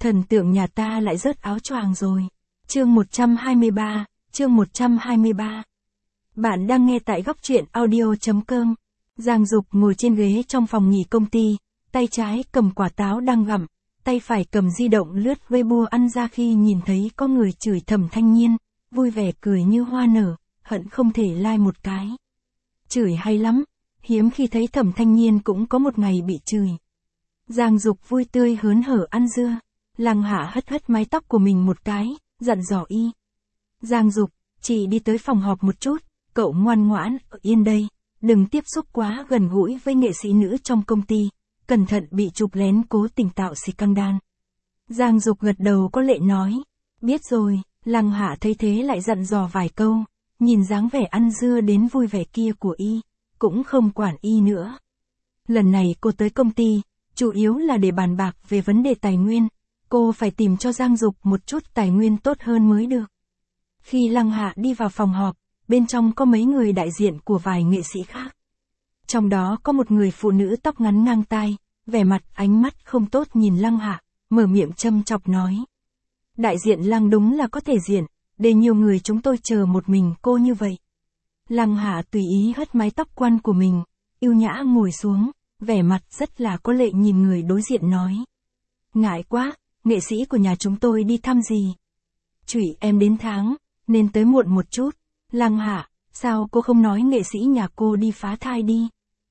Thần tượng nhà ta lại rớt áo choàng rồi. Chương 123, chương 123. Bạn đang nghe tại góc truyện audio.com. Giang Dục ngồi trên ghế trong phòng nghỉ công ty, tay trái cầm quả táo đang gặm, tay phải cầm di động lướt Weibo ăn ra khi nhìn thấy có người chửi Thẩm Thanh Nhiên, vui vẻ cười như hoa nở, hận không thể like một cái. Chửi hay lắm, hiếm khi thấy Thẩm Thanh Nhiên cũng có một ngày bị chửi. Giang Dục vui tươi hớn hở ăn dưa, Lăng Hạ hất hất mái tóc của mình một cái, dặn dò y. Giang Dục, chị đi tới phòng họp một chút, cậu ngoan ngoãn, ở yên đây, đừng tiếp xúc quá gần gũi với nghệ sĩ nữ trong công ty, cẩn thận bị chụp lén cố tình tạo scandal. Giang Dục gật đầu có lệ nói, biết rồi. Lăng Hạ thấy thế lại dặn dò vài câu, nhìn dáng vẻ ăn dưa đến vui vẻ kia của y, cũng không quản y nữa. Lần này cô tới công ty, chủ yếu là để bàn bạc về vấn đề tài nguyên, cô phải tìm cho Giang Dục một chút tài nguyên tốt hơn mới được. Khi Lăng Hạ đi vào phòng họp, bên trong có mấy người đại diện của vài nghệ sĩ khác. Trong đó có một người phụ nữ tóc ngắn ngang tai, vẻ mặt ánh mắt không tốt nhìn Lăng Hạ, mở miệng châm chọc nói. Đại diện Lăng đúng là có thể diện, để nhiều người chúng tôi chờ một mình cô như vậy. Lăng Hạ tùy ý hất mái tóc quăn của mình, yêu nhã ngồi xuống, vẻ mặt rất là có lệ nhìn người đối diện nói. Ngại quá, nghệ sĩ của nhà chúng tôi đi thăm gì? Chửi em đến tháng, nên tới muộn một chút. Lăng Hạ, sao cô không nói nghệ sĩ nhà cô đi phá thai đi?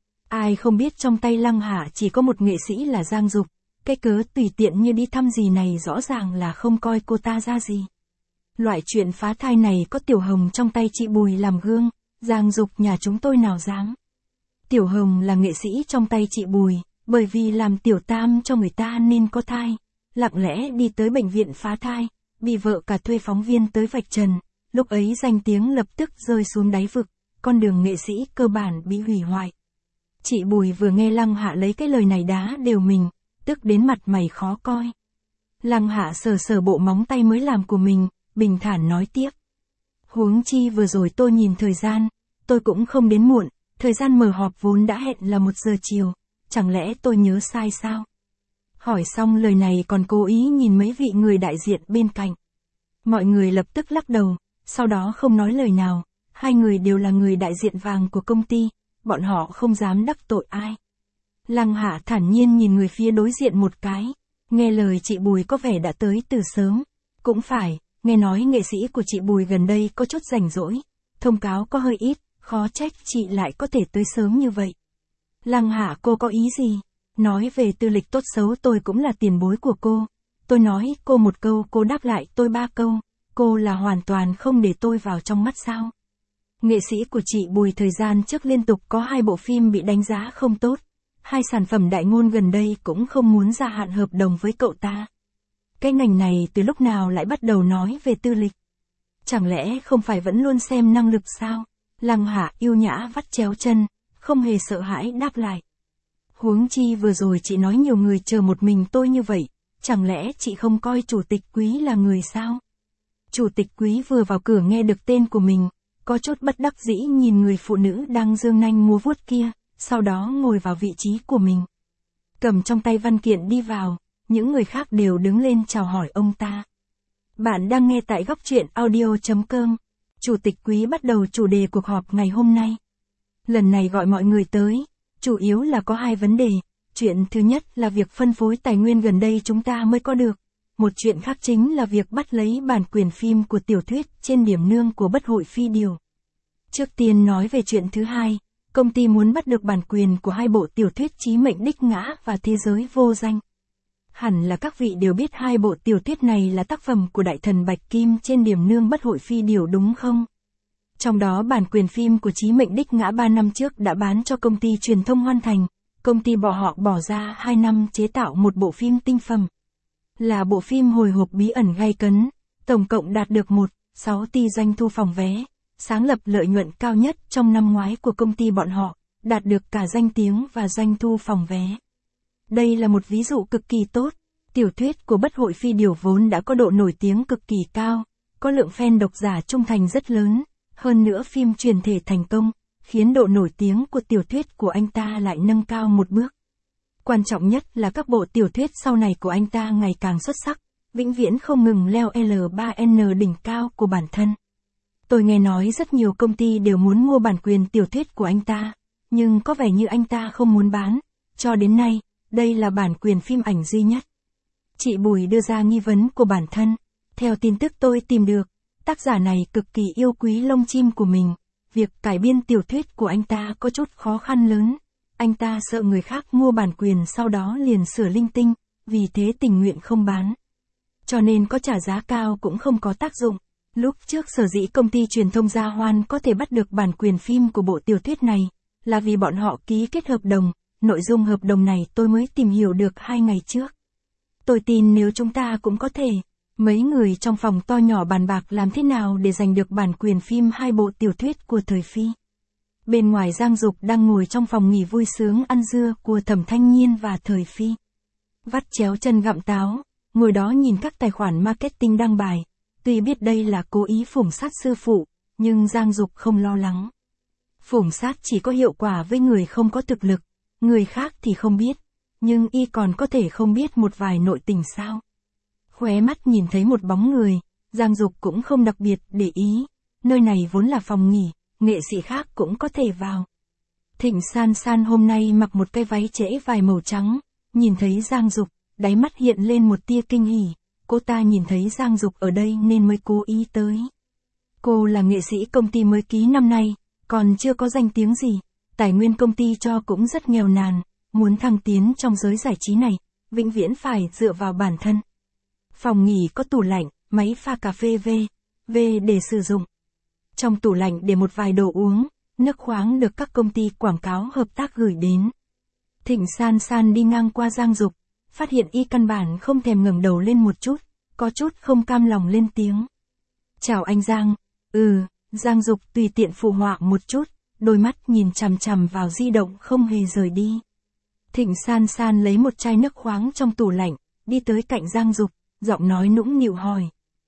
Ai không biết trong tay Lăng Hạ chỉ có một nghệ sĩ là Giang Dục. Cái cớ tùy tiện như đi thăm gì này rõ ràng là không coi cô ta ra gì. Loại chuyện phá thai này có Tiểu Hồng trong tay chị Bùi làm gương, Giang Dục nhà chúng tôi nào dám. Tiểu Hồng là nghệ sĩ trong tay chị Bùi, bởi vì làm tiểu tam cho người ta nên có thai, lặng lẽ đi tới bệnh viện phá thai, bị vợ cả thuê phóng viên tới vạch trần, lúc ấy danh tiếng lập tức rơi xuống đáy vực, con đường nghệ sĩ cơ bản bị hủy hoại. Chị Bùi vừa nghe Lăng Hạ lấy cái lời này đá đều mình, tức đến mặt mày khó coi. Lăng Hạ sờ sờ bộ móng tay mới làm của mình, bình thản nói tiếp. Huống chi vừa rồi tôi nhìn thời gian, tôi cũng không đến muộn, thời gian mở họp vốn đã hẹn là 1 giờ chiều, chẳng lẽ tôi nhớ sai sao? Hỏi xong lời này còn cố ý nhìn mấy vị người đại diện bên cạnh. Mọi người lập tức lắc đầu, sau đó không nói lời nào, hai người đều là người đại diện vàng của công ty, bọn họ không dám đắc tội ai. Lăng Hạ thản nhiên nhìn người phía đối diện một cái, nghe lời chị Bùi có vẻ đã tới từ sớm. Cũng phải, nghe nói nghệ sĩ của chị Bùi gần đây có chút rảnh rỗi, thông cáo có hơi ít, khó trách chị lại có thể tới sớm như vậy. Lăng Hạ cô có ý gì? Nói về tư lịch tốt xấu tôi cũng là tiền bối của cô. Tôi nói cô một câu cô đáp lại tôi 3 câu, cô là hoàn toàn không để tôi vào trong mắt sao? Nghệ sĩ của chị Bùi thời gian trước liên tục có 2 bộ phim bị đánh giá không tốt. 2 sản phẩm đại ngôn gần đây cũng không muốn gia hạn hợp đồng với cậu ta. Cái ngành này từ lúc nào lại bắt đầu nói về tư lịch? Chẳng lẽ không phải vẫn luôn xem năng lực sao? Lăng Hạ yêu nhã vắt chéo chân, không hề sợ hãi đáp lại. Huống chi vừa rồi chị nói nhiều người chờ một mình tôi như vậy, chẳng lẽ chị không coi chủ tịch Quý là người sao? Chủ tịch Quý vừa vào cửa nghe được tên của mình, có chút bất đắc dĩ nhìn người phụ nữ đang giương nanh múa vuốt kia, sau đó ngồi vào vị trí của mình. Cầm trong tay văn kiện đi vào, những người khác đều đứng lên chào hỏi ông ta. Bạn đang nghe tại góc truyện audio.com. Chủ tịch Quý bắt đầu chủ đề cuộc họp ngày hôm nay. Lần này gọi mọi người tới, chủ yếu là có 2 vấn đề. Chuyện thứ nhất là việc phân phối tài nguyên gần đây chúng ta mới có được. Một chuyện khác chính là việc bắt lấy bản quyền phim của tiểu thuyết trên điểm nương của Bất Hội Phi Điều. Trước tiên nói về chuyện thứ hai, công ty muốn bắt được bản quyền của 2 bộ tiểu thuyết Chí Mệnh Đích Ngã và Thế Giới Vô Danh. Hẳn là các vị đều biết 2 bộ tiểu thuyết này là tác phẩm của đại thần Bạch Kim trên điểm nương Bất Hội Phi Điều đúng không? Trong đó bản quyền phim của Chí Mệnh Đích Ngã 3 năm trước đã bán cho công ty truyền thông Hoan Thành, công ty họ bỏ ra 2 năm chế tạo một bộ phim tinh phẩm. Là bộ phim hồi hộp bí ẩn gay cấn, tổng cộng đạt được 1,6 tỷ doanh thu phòng vé, sáng lập lợi nhuận cao nhất trong năm ngoái của công ty bọn họ, đạt được cả danh tiếng và doanh thu phòng vé. Đây là một ví dụ cực kỳ tốt, tiểu thuyết của Bất Hội Phi Điều vốn đã có độ nổi tiếng cực kỳ cao, có lượng fan độc giả trung thành rất lớn, hơn nữa phim truyền thể thành công, khiến độ nổi tiếng của tiểu thuyết của anh ta lại nâng cao một bước. Quan trọng nhất là các bộ tiểu thuyết sau này của anh ta ngày càng xuất sắc, vĩnh viễn không ngừng leo L3N đỉnh cao của bản thân. Tôi nghe nói rất nhiều công ty đều muốn mua bản quyền tiểu thuyết của anh ta, nhưng có vẻ như anh ta không muốn bán. Cho đến nay, đây là bản quyền phim ảnh duy nhất. Chị Bùi đưa ra nghi vấn của bản thân. Theo tin tức tôi tìm được, tác giả này cực kỳ yêu quý lông chim của mình. Việc cải biên tiểu thuyết của anh ta có chút khó khăn lớn. Anh ta sợ người khác mua bản quyền sau đó liền sửa linh tinh, vì thế tình nguyện không bán. Cho nên có trả giá cao cũng không có tác dụng. Lúc trước sở dĩ công ty truyền thông Gia Hoan có thể bắt được bản quyền phim của bộ tiểu thuyết này, là vì bọn họ ký kết hợp đồng. Nội dung hợp đồng này tôi mới tìm hiểu được 2 ngày trước. Tôi tin nếu chúng ta cũng có thể. Mấy người trong phòng to nhỏ bàn bạc làm thế nào để giành được bản quyền phim 2 bộ tiểu thuyết của thời Phi. Bên ngoài Giang Dục đang ngồi trong phòng nghỉ vui sướng ăn dưa của Thẩm Thanh Nhiên và thời Phi. Vắt chéo chân gặm táo, ngồi đó nhìn các tài khoản marketing đăng bài. Tuy biết đây là cố ý phủng sát sư phụ, nhưng Giang Dục không lo lắng. Phủng sát chỉ có hiệu quả với người không có thực lực, người khác thì không biết, nhưng y còn có thể không biết một vài nội tình sao. Khóe mắt nhìn thấy một bóng người, Giang Dục cũng không đặc biệt để ý, nơi này vốn là phòng nghỉ, nghệ sĩ khác cũng có thể vào. Thịnh San San hôm nay mặc một cái váy trễ vài màu trắng, nhìn thấy Giang Dục, đáy mắt hiện lên một tia kinh hỉ, cô ta nhìn thấy Giang Dục ở đây nên mới cố ý tới. Cô là nghệ sĩ công ty mới ký năm nay, còn chưa có danh tiếng gì, tài nguyên công ty cho cũng rất nghèo nàn, muốn thăng tiến trong giới giải trí này, vĩnh viễn phải dựa vào bản thân. Phòng nghỉ có tủ lạnh, máy pha cà phê V để sử dụng. Trong tủ lạnh để một vài đồ uống, nước khoáng được các công ty quảng cáo hợp tác gửi đến. Thịnh San San đi ngang qua Giang Dục, phát hiện y căn bản không thèm ngẩng đầu lên một chút, có chút không cam lòng lên tiếng. Chào anh Giang. Giang Dục tùy tiện phụ họa một chút, đôi mắt nhìn chằm chằm vào di động không hề rời đi. Thịnh San San lấy một chai nước khoáng trong tủ lạnh, đi tới cạnh Giang Dục, giọng nói nũng nịu hỏi.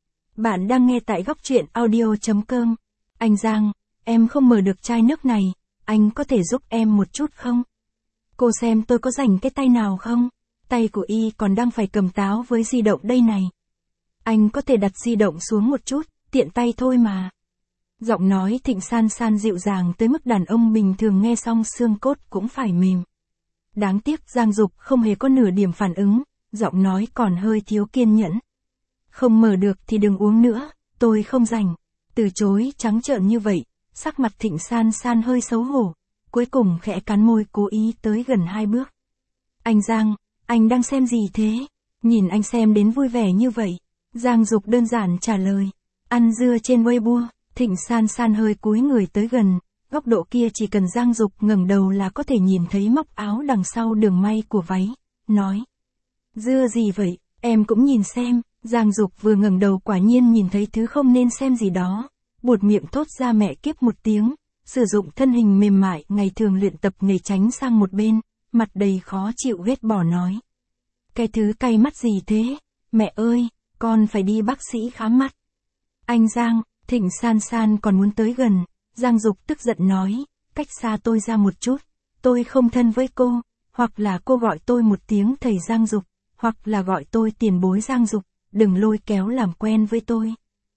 Bạn đang nghe tại góc truyện audio.com. Anh Giang, em không mở được chai nước này, anh có thể giúp em một chút không? Cô xem tôi có rảnh cái tay nào không? Tay của y còn đang phải cầm táo với di động đây này. Anh có thể đặt di động xuống một chút, tiện tay thôi mà. Giọng nói Thịnh San San dịu dàng tới mức đàn ông bình thường nghe xong xương cốt cũng phải mềm. Đáng tiếc Giang Dục không hề có nửa điểm phản ứng, giọng nói còn hơi thiếu kiên nhẫn. Không mở được thì đừng uống nữa, tôi không rảnh. Từ chối trắng trợn như vậy, sắc mặt Thịnh San San hơi xấu hổ, cuối cùng khẽ cắn môi cố ý tới gần 2 bước. Anh Giang, anh đang xem gì thế? Nhìn anh xem đến vui vẻ như vậy. Giang Dục đơn giản trả lời. Ăn dưa trên Weibo. Thịnh San San hơi cúi người tới gần, góc độ kia chỉ cần Giang Dục ngẩng đầu là có thể nhìn thấy móc áo đằng sau đường may của váy, nói. Dưa gì vậy, em cũng nhìn xem. Giang Dục vừa ngẩng đầu quả nhiên nhìn thấy thứ không nên xem gì đó, buột miệng thốt ra mẹ kiếp một tiếng, sử dụng thân hình mềm mại ngày thường luyện tập nghề tránh sang một bên, mặt đầy khó chịu ghét bỏ nói. Cái thứ cay mắt gì thế, mẹ ơi, con phải đi bác sĩ khám mắt. Anh Giang, Thịnh San San còn muốn tới gần, Giang Dục tức giận nói, cách xa tôi ra một chút, tôi không thân với cô, hoặc là cô gọi tôi một tiếng thầy Giang Dục, hoặc là gọi tôi tiền bối Giang Dục, đừng lôi kéo làm quen với tôi.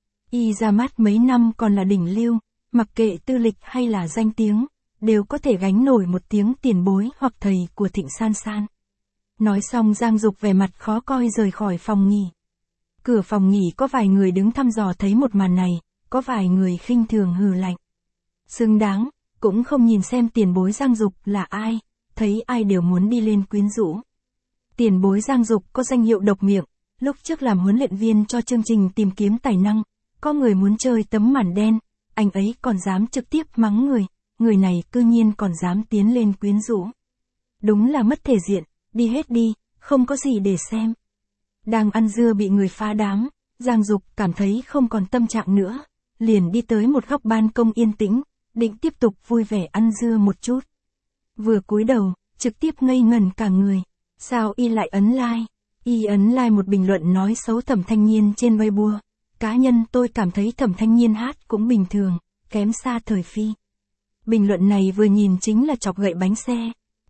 Y ra mắt mấy năm còn là đỉnh lưu, mặc kệ tư lịch hay là danh tiếng, đều có thể gánh nổi một tiếng tiền bối hoặc thầy của Thịnh San San. Nói xong Giang Dục vẻ mặt khó coi rời khỏi phòng nghỉ. Cửa phòng nghỉ có vài người đứng thăm dò thấy một màn này, có vài người khinh thường hừ lạnh. Xứng đáng, cũng không nhìn xem tiền bối Giang Dục là ai, thấy ai đều muốn đi lên quyến rũ. Tiền bối Giang Dục có danh hiệu độc miệng, lúc trước làm huấn luyện viên cho chương trình tìm kiếm tài năng, có người muốn chơi tấm màn đen, anh ấy còn dám trực tiếp mắng người này cư nhiên còn dám tiến lên quyến rũ. Đúng là mất thể diện, đi hết đi, không có gì để xem. Đang ăn dưa bị người phá đám, Giang Dục cảm thấy không còn tâm trạng nữa, liền đi tới một góc ban công yên tĩnh, định tiếp tục vui vẻ ăn dưa một chút. Vừa cúi đầu, trực tiếp ngây ngẩn cả người. Sao y lại ấn like? Y ấn like một bình luận nói xấu Thẩm Thanh Nhiên trên Weibo. Cá nhân tôi cảm thấy Thẩm Thanh Nhiên hát cũng bình thường, kém xa thời Phi. Bình luận này vừa nhìn chính là chọc gậy bánh xe.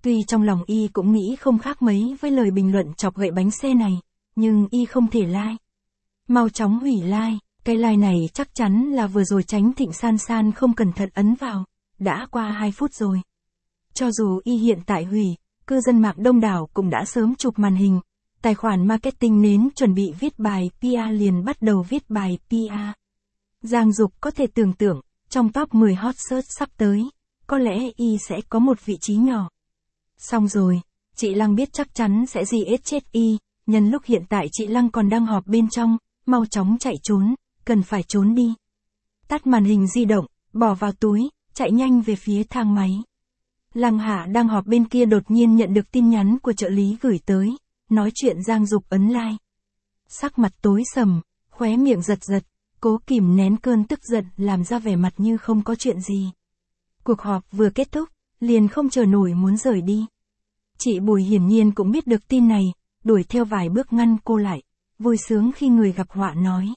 Tuy trong lòng y cũng nghĩ không khác mấy với lời bình luận chọc gậy bánh xe này, nhưng y không thể like. Mau chóng hủy like, cái like này chắc chắn là vừa rồi Chánh Thịnh San San không cẩn thận ấn vào, đã qua 2 phút rồi. Cho dù y hiện tại hủy, cư dân mạng đông đảo cũng đã sớm chụp màn hình, tài khoản marketing nến chuẩn bị viết bài PR liền bắt đầu viết bài PR. Giang Dục có thể tưởng tượng, trong top 10 hot search sắp tới, có lẽ y sẽ có một vị trí nhỏ. Xong rồi, chị Lăng biết chắc chắn sẽ giết chết y, nhân lúc hiện tại chị Lăng còn đang họp bên trong, mau chóng chạy trốn, cần phải trốn đi. Tắt màn hình di động, bỏ vào túi, chạy nhanh về phía thang máy. Lăng Hạ đang họp bên kia đột nhiên nhận được tin nhắn của trợ lý gửi tới, nói chuyện Giang Dục ấn like. Sắc mặt tối sầm, khóe miệng giật giật, cố kìm nén cơn tức giận làm ra vẻ mặt như không có chuyện gì. Cuộc họp vừa kết thúc, liền không chờ nổi muốn rời đi. Chị Bùi hiển nhiên cũng biết được tin này, đuổi theo vài bước ngăn cô lại, vui sướng khi người gặp họa nói.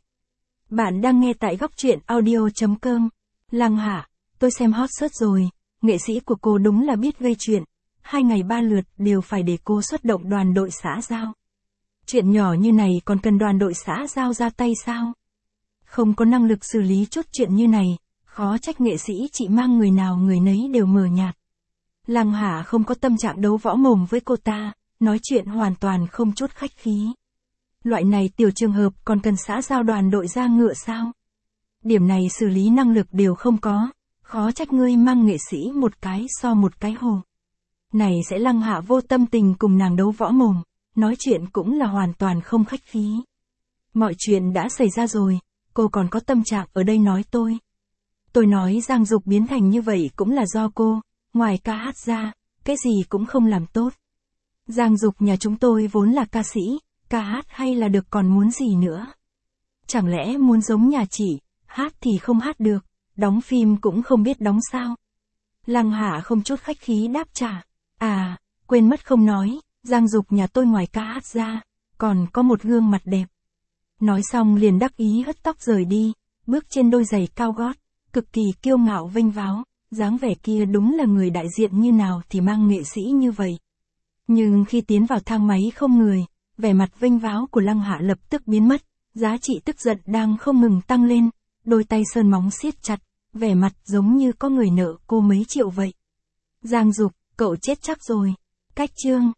Bạn đang nghe tại góc truyện audio.com. Lăng Hạ, tôi xem hot search rồi, nghệ sĩ của cô đúng là biết gây chuyện, 2 ngày 3 lượt đều phải để cô xuất động đoàn đội xã giao. Chuyện nhỏ như này còn cần đoàn đội xã giao ra tay sao? Không có năng lực xử lý chút chuyện như này, khó trách nghệ sĩ chị mang người nào người nấy đều mờ nhạt. Lăng Hạ không có tâm trạng đấu võ mồm với cô ta, nói chuyện hoàn toàn không chút khách khí. Loại này tiểu trường hợp còn cần xã giao đoàn đội ra ngựa sao? Điểm này xử lý năng lực đều không có, khó trách ngươi mang nghệ sĩ một cái so một cái hồ. Này sẽ Lăng Hạ vô tâm tình cùng nàng đấu võ mồm, nói chuyện cũng là hoàn toàn không khách khí. Mọi chuyện đã xảy ra rồi, cô còn có tâm trạng ở đây nói tôi. Tôi nói Giang Dục biến thành như vậy cũng là do cô, ngoài ca hát ra, cái gì cũng không làm tốt. Giang Dục nhà chúng tôi vốn là ca sĩ, ca hát hay là được còn muốn gì nữa. Chẳng lẽ muốn giống nhà chị, hát thì không hát được, đóng phim cũng không biết đóng sao. Lăng Hạ không chút khách khí đáp trả. À, quên mất không nói, Giang Dục nhà tôi ngoài ca hát ra, còn có một gương mặt đẹp. Nói xong liền đắc ý hất tóc rời đi, bước trên đôi giày cao gót, cực kỳ kiêu ngạo vênh váo, dáng vẻ kia đúng là người đại diện như nào thì mang nghệ sĩ như vậy. Nhưng khi tiến vào thang máy không người, vẻ mặt vênh váo của Lăng Hạ lập tức biến mất, giá trị tức giận đang không ngừng tăng lên, đôi tay sơn móng siết chặt, vẻ mặt giống như có người nợ cô mấy triệu vậy. Giang Dục, cậu chết chắc rồi. Cách chương